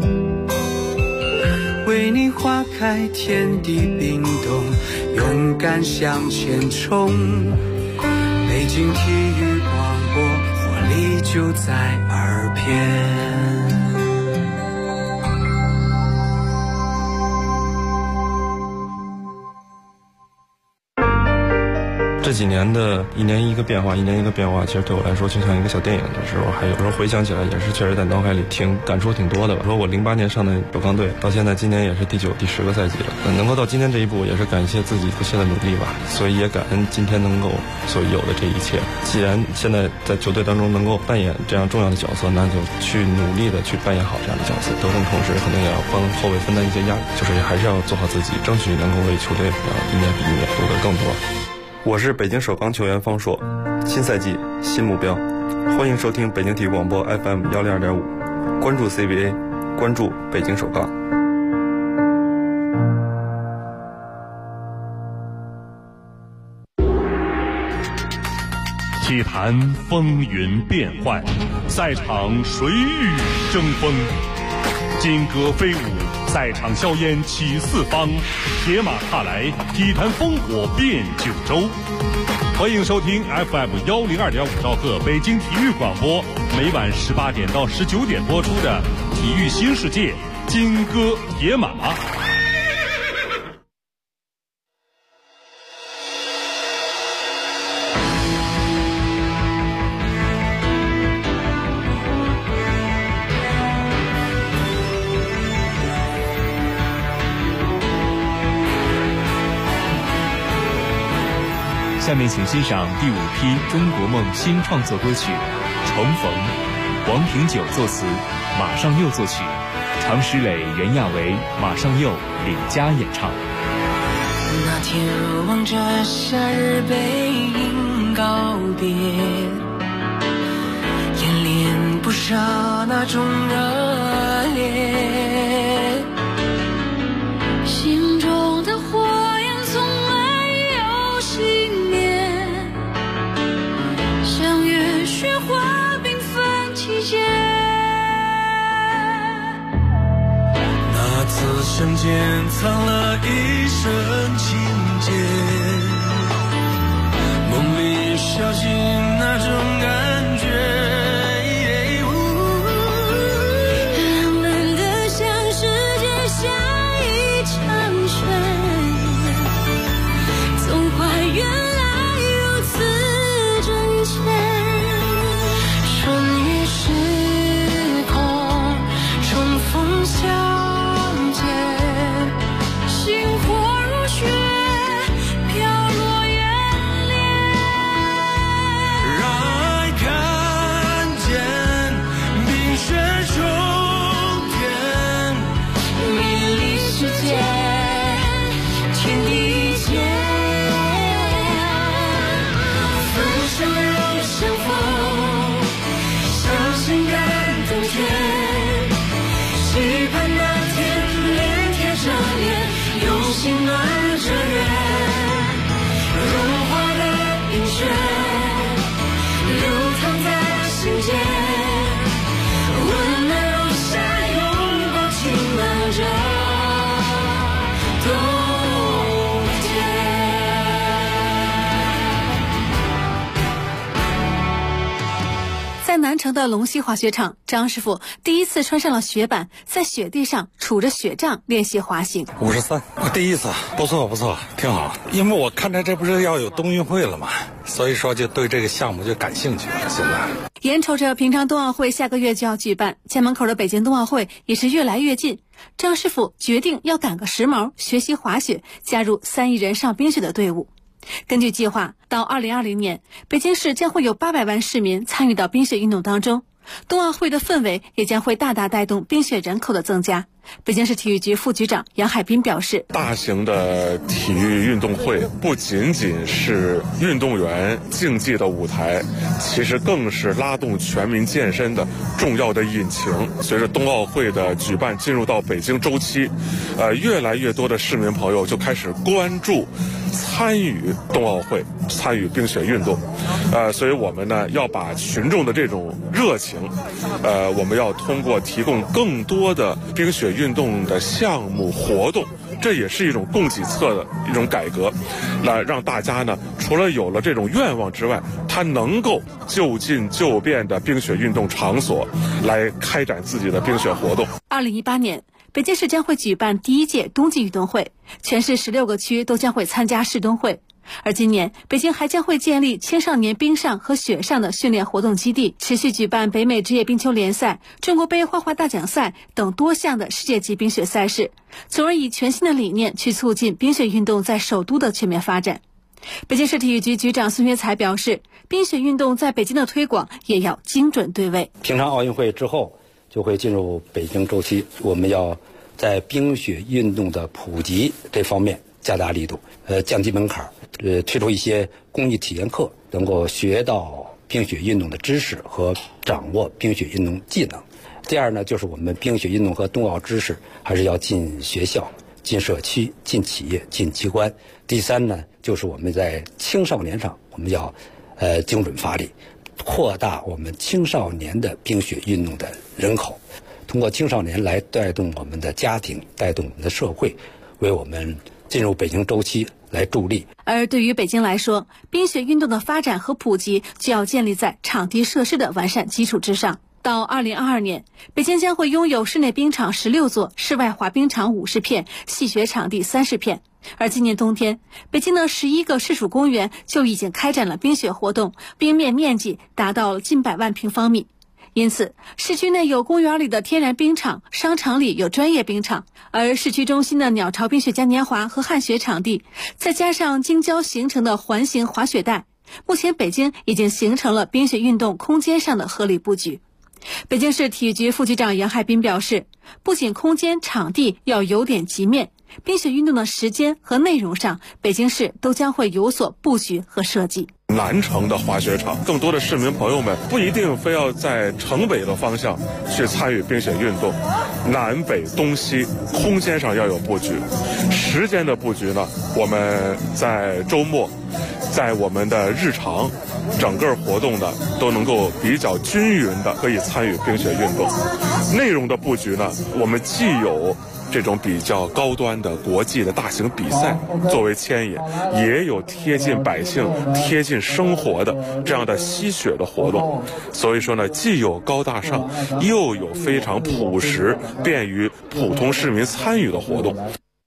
P: 为你花开，天地冰冻，勇敢向前冲。北京体育广播，活力就在耳边。
Q: 这几年的一年一个变化，其实对我来说就像一个小电影的时候，还有时候回想起来也是确实在脑海里感触挺多的吧。说我08年上的首钢队，到现在今年也是第9、第10个赛季了，能够到今天这一步，也是感谢自己不懈的努力吧。所以也感恩今天能够所有的这一切。既然现在在球队当中能够扮演这样重要的角色，那就去努力的去扮演好这样的角色。得分同时肯定也要帮后卫分担一些压力，就是还是要做好自己，争取能够为球队一年比一年夺得更多。我是北京首钢球员方硕，新赛季新目标，欢迎收听北京体育广播 FM 102.5，关注 CBA， 关注北京首钢。
R: 体坛风云变幻，赛场谁与争锋？金戈飞舞，赛场硝烟起四方，铁马踏来，体坛烽火遍九州。欢迎收听 FM 102.5兆赫北京体育广播，每晚18点到19点播出的《体育新世界》金戈铁马。
F: 下面请欣赏第5批中国梦新创作歌曲《重逢》，王平久作词，马上佑作曲，常石磊、袁娅维、马上佑领佳演唱。
P: 那天望着夏日背影告别，演练不少那种热烈，
C: 心中的火焰从来有熄灭，像月雪花缤纷季节。
P: 那次相见藏了一生情节，梦里小心那种感觉。
J: 城的龙溪滑雪场，张师傅第一次穿上了雪板，在雪地上杵着雪杖练习滑行。
S: 53，第一次，不错，挺好。因为我看着这不是要有冬运会了嘛，所以说就对这个项目就感兴趣了。现在
J: 眼瞅着平昌冬奥会下个月就要举办，家门口的北京冬奥会也是越来越近。张师傅决定要赶个时髦，学习滑雪，加入3亿人上冰雪的队伍。根据计划，到2020年，北京市将会有800万市民参与到冰雪运动当中，冬奥会的氛围也将会大大带动冰雪人口的增加。北京市体育局副局长杨海滨表示，
I: 大型的体育运动会不仅仅是运动员竞技的舞台，其实更是拉动全民健身的重要的引擎。随着冬奥会的举办进入到北京周期，越来越多的市民朋友就开始关注参与冬奥会，参与冰雪运动。所以我们呢要把群众的这种热情，我们要通过提供更多的冰雪运动的项目活动，这也是一种供给侧的一种改革，来让大家呢除了有了这种愿望之外，他能够就近就便的冰雪运动场所来开展自己的冰雪活动。
J: 2018年，北京市将会举办第1届冬季运动会，全市16个区都将会参加市冬会。而今年，北京还将会建立青少年冰上和雪上的训练活动基地，持续举办北美职业冰球联赛、中国杯花滑大奖赛等多项的世界级冰雪赛事，从而以全新的理念去促进冰雪运动在首都的全面发展。北京市体育局局长孙学才表示，冰雪运动在北京的推广也要精准对位。
K: 平昌奥运会之后就会进入北京周期，我们要在冰雪运动的普及这方面加大力度，降低门槛，推出一些公益体验课，能够学到冰雪运动的知识和掌握冰雪运动技能。第二呢，就是我们冰雪运动和冬奥知识还是要进学校、进社区、进企业、进机关。第三呢，就是我们在青少年上，我们要精准发力，扩大我们青少年的冰雪运动的人口，通过青少年来带动我们的家庭，带动我们的社会，为我们进入北京周期来助力。
J: 而对于北京来说，冰雪运动的发展和普及就要建立在场地设施的完善基础之上。到2022年，北京将会拥有室内冰场16座、室外滑冰场50片、戏雪场地30片。而今年冬天，北京的11个市属公园就已经开展了冰雪活动，冰面面积达到了近100万平方米。因此，市区内有公园里的天然冰场，商场里有专业冰场，而市区中心的鸟巢冰雪嘉年华和旱雪场地，再加上京郊形成的环形滑雪带，目前北京已经形成了冰雪运动空间上的合理布局。北京市体育局副局长杨海滨表示，不仅空间场地要有点极面，冰雪运动的时间和内容上，北京市都将会有所布局和设计。
I: 南城的滑雪场，更多的市民朋友们不一定非要在城北的方向去参与冰雪运动，南北东西空间上要有布局。时间的布局呢，我们在周末，在我们的日常整个活动呢都能够比较均匀的可以参与冰雪运动。内容的布局呢，我们既有这种比较高端的国际的大型比赛作为牵引，也有贴近百姓、贴近生活的这样的吸雪的活动。所以说呢，既有高大上，又有非常朴实、便于普通市民参与的活动。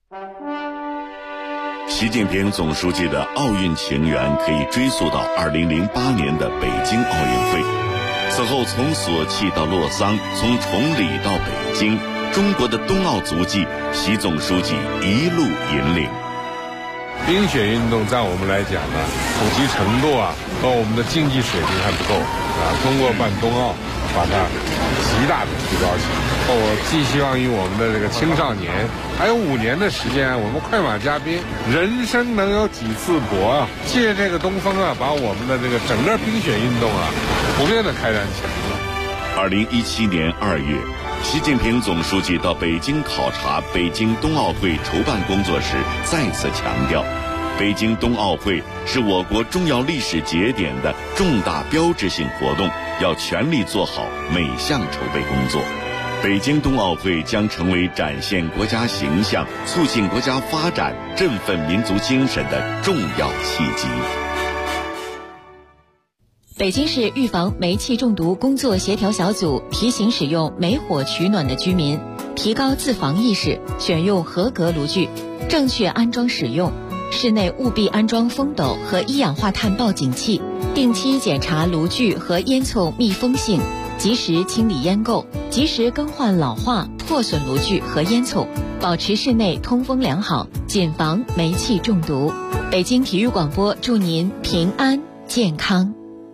O: 习近平总书记的奥运情缘可以追溯到2008年的北京奥运会。此后从索契到洛桑，从崇礼到北京，中国的冬奥足迹，习总书记一路引领。
I: 冰雪运动在我们来讲呢，普及程度和我们的竞技水平还不够通过办冬奥，把它极大的提高起来。我寄希望于我们的这个青少年，还有5年的时间，我们快马加鞭，人生能有几次搏借这个东风把我们的这个整个冰雪运动普遍的开展起来。
O: 2017年2月，习近平总书记到北京考察北京冬奥会筹办工作时，再次强调，北京冬奥会是我国重要历史节点的重大标志性活动，要全力做好每项筹备工作。北京冬奥会将成为展现国家形象、促进国家发展、振奋民族精神的重要契机。
T: 北京市预防煤气中毒工作协调小组提醒使用煤火取暖的居民提高自防意识，选用合格炉具，正确安装使用。室内务必安装风斗和一氧化碳报警器，定期检查炉具和烟囱密封性，及时清理烟垢，及时更换老化破损炉具和烟囱，保持室内通风良好，谨防煤气中毒。北京体育广播祝您平安健康。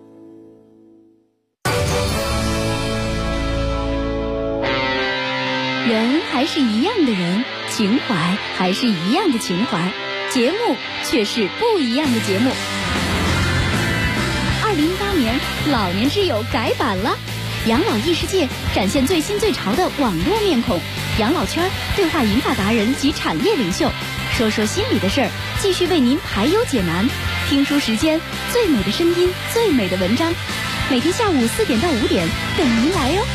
U: 人还是一样的人，情怀还是一样的情怀，节目却是不一样的节目。2018年老年之友改版了，养老异世界展现最新最潮的网络面孔，养老圈对话银发达人及产业领袖，说说心里的事儿，继续为您排忧解难。听书时间，最美的声音，最美的文章，每天下午4点到5点等您来哟。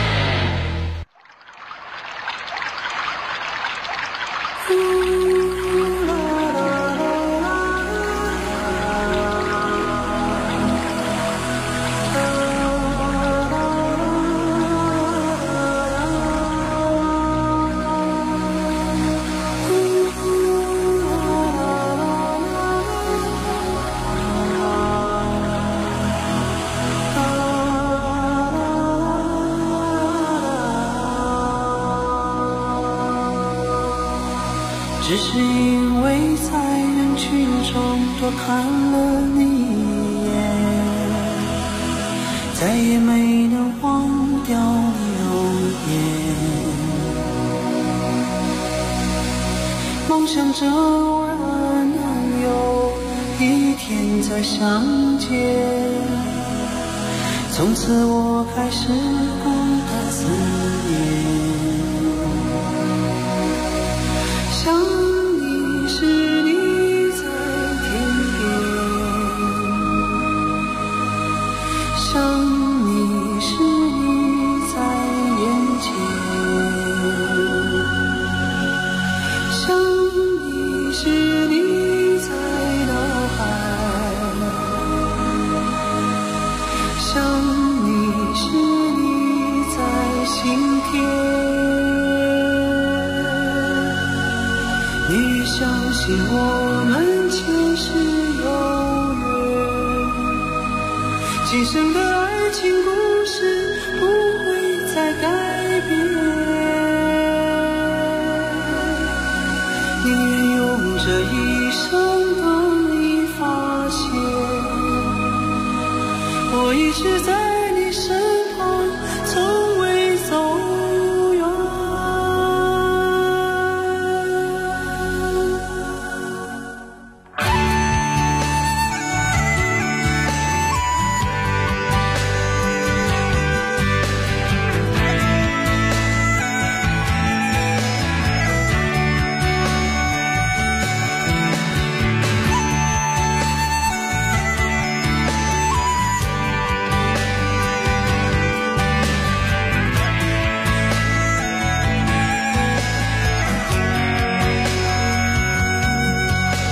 P: 只是因为在人群中多看了你一眼，再也没能忘掉你容颜。梦想着我能有一天再相见，从此我开始孤单思念。想你是你在天边，想你是你在眼前，想你是你在脑海，想你是你在心田。你相信我们前世有缘，今生的爱情故事不会再改变。宁愿用这一生等你发现，我一直在